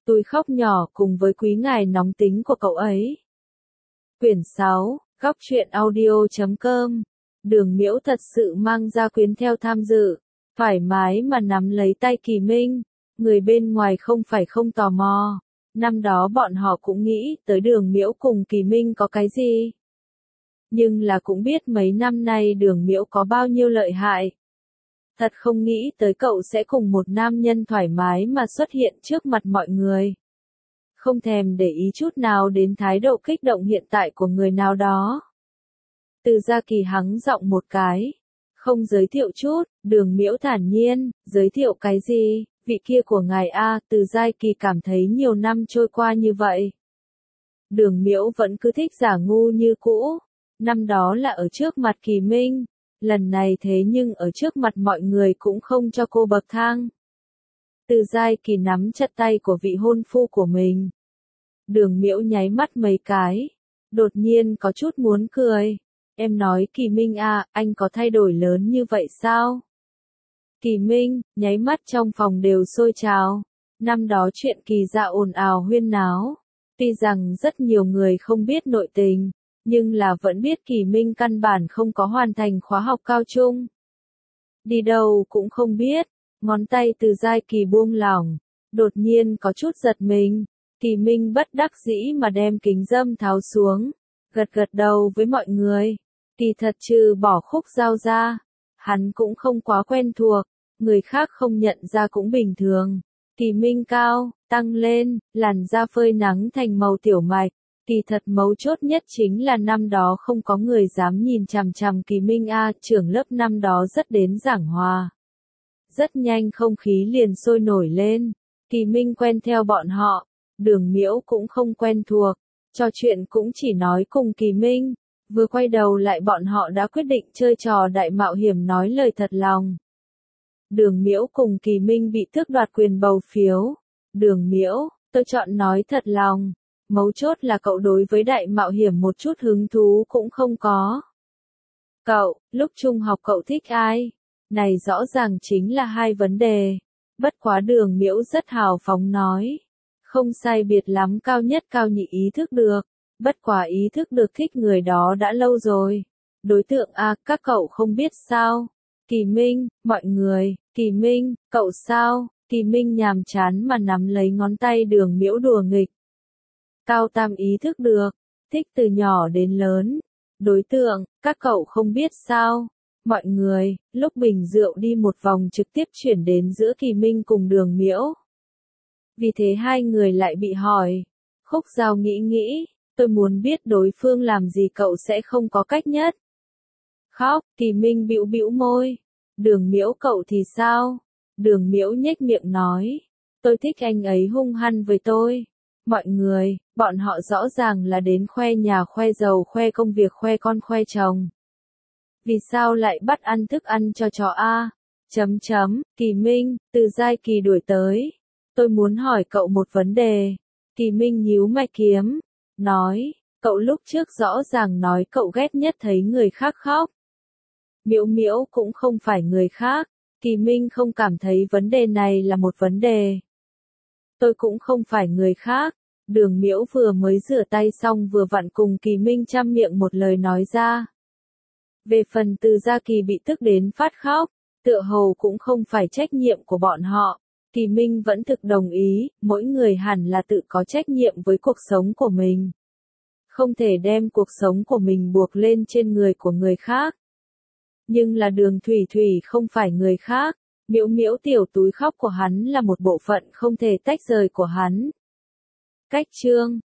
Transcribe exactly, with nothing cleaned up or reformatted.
Túi khóc nhỏ cùng với quý ngài nóng tính của cậu ấy. Quyển sáu, góc truyện audio chấm com. Đường Miễu thật sự mang Gia Quyến theo tham dự, thoải mái mà nắm lấy tay Kỳ Minh. Người bên ngoài không phải không tò mò. Năm đó bọn họ cũng nghĩ tới Đường Miễu cùng Kỳ Minh có cái gì. Nhưng là cũng biết mấy năm nay Đường Miễu có bao nhiêu lợi hại. Thật không nghĩ tới cậu sẽ cùng một nam nhân thoải mái mà xuất hiện trước mặt mọi người. Không thèm để ý chút nào đến thái độ kích động hiện tại của người nào đó. Từ Gia Kỳ hắng giọng một cái. Không giới thiệu chút, Đường Miễu thản nhiên, giới thiệu cái gì, vị kia của ngài A. Từ Gia Kỳ cảm thấy nhiều năm trôi qua như vậy. Đường Miễu vẫn cứ thích giả ngu như cũ. Năm đó là ở trước mặt Kỳ Minh. Lần này thế nhưng ở trước mặt mọi người cũng không cho cô bậc thang. Từ Gia Kỳ nắm chặt tay của vị hôn phu của mình. Đường Miễu nháy mắt mấy cái. Đột nhiên có chút muốn cười. Em nói Kỳ Minh à, anh có thay đổi lớn như vậy sao? Kỳ Minh, nháy mắt trong phòng đều sôi trào. Năm đó chuyện Kỳ Gia ồn ào huyên náo. Tuy rằng rất nhiều người không biết nội tình, nhưng là vẫn biết Kỳ Minh căn bản không có hoàn thành khóa học cao trung. Đi đâu cũng không biết, ngón tay Từ Gia Kỳ buông lỏng, đột nhiên có chút giật mình. Kỳ Minh bất đắc dĩ mà đem kính râm tháo xuống, gật gật đầu với mọi người. Kỳ thật trừ bỏ Khúc Giao ra, hắn cũng không quá quen thuộc, người khác không nhận ra cũng bình thường. Kỳ Minh cao, tăng lên, làn da phơi nắng thành màu tiểu mạch. Kỳ thật mấu chốt nhất chính là năm đó không có người dám nhìn chằm chằm Kỳ Minh A. Trưởng lớp năm đó rất đến giảng hòa. Rất nhanh không khí liền sôi nổi lên. Kỳ Minh quen theo bọn họ. Đường Miễu cũng không quen thuộc. Trò chuyện cũng chỉ nói cùng Kỳ Minh. Vừa quay đầu lại bọn họ đã quyết định chơi trò đại mạo hiểm nói lời thật lòng. Đường Miễu cùng Kỳ Minh bị tước đoạt quyền bầu phiếu. Đường Miễu, tôi chọn nói thật lòng. Mấu chốt là cậu đối với đại mạo hiểm một chút hứng thú cũng không có. Cậu, lúc trung học cậu thích ai? Này rõ ràng chính là hai vấn đề. Bất quá Đường Miễu rất hào phóng nói. Không sai biệt lắm cao nhất cao nhị ý thức được. Bất quá ý thức được thích người đó đã lâu rồi. Đối tượng A, các cậu không biết sao? Kỳ Minh, mọi người, Kỳ Minh, cậu sao? Kỳ Minh nhàm chán mà nắm lấy ngón tay Đường Miễu đùa nghịch. Cao Tam ý thức được, thích từ nhỏ đến lớn. Đối tượng, các cậu không biết sao? Mọi người, lúc bình rượu đi một vòng trực tiếp chuyển đến giữa Kỳ Minh cùng Đường Miễu. Vì thế hai người lại bị hỏi. Khúc Giao nghĩ nghĩ, tôi muốn biết đối phương làm gì cậu sẽ không có cách nhất. Khóc, Kỳ Minh bĩu bĩu môi. Đường Miễu cậu thì sao? Đường Miễu nhếch miệng nói. Tôi thích anh ấy hung hăng với tôi. Mọi người, bọn họ rõ ràng là đến khoe nhà khoe giàu khoe công việc khoe con khoe chồng. Vì sao lại bắt ăn thức ăn cho chó A? Chấm chấm, Kỳ Minh, Từ Gia Kỳ đuổi tới. Tôi muốn hỏi cậu một vấn đề. Kỳ Minh nhíu mày kiếm. Nói, cậu lúc trước rõ ràng nói cậu ghét nhất thấy người khác khóc. Miễu Miễu cũng không phải người khác. Kỳ Minh không cảm thấy vấn đề này là một vấn đề. Tôi cũng không phải người khác. Đường Miễu vừa mới rửa tay xong vừa vặn cùng Kỳ Minh chăm miệng một lời nói ra. Về phần Từ Gia Kỳ bị tức đến phát khóc, tựa hồ cũng không phải trách nhiệm của bọn họ. Kỳ Minh vẫn thực đồng ý, mỗi người hẳn là tự có trách nhiệm với cuộc sống của mình. Không thể đem cuộc sống của mình buộc lên trên người của người khác. Nhưng là Đường Thủy Thủy không phải người khác. Miễu Miễu tiểu túi khóc của hắn là một bộ phận không thể tách rời của hắn. Cách chương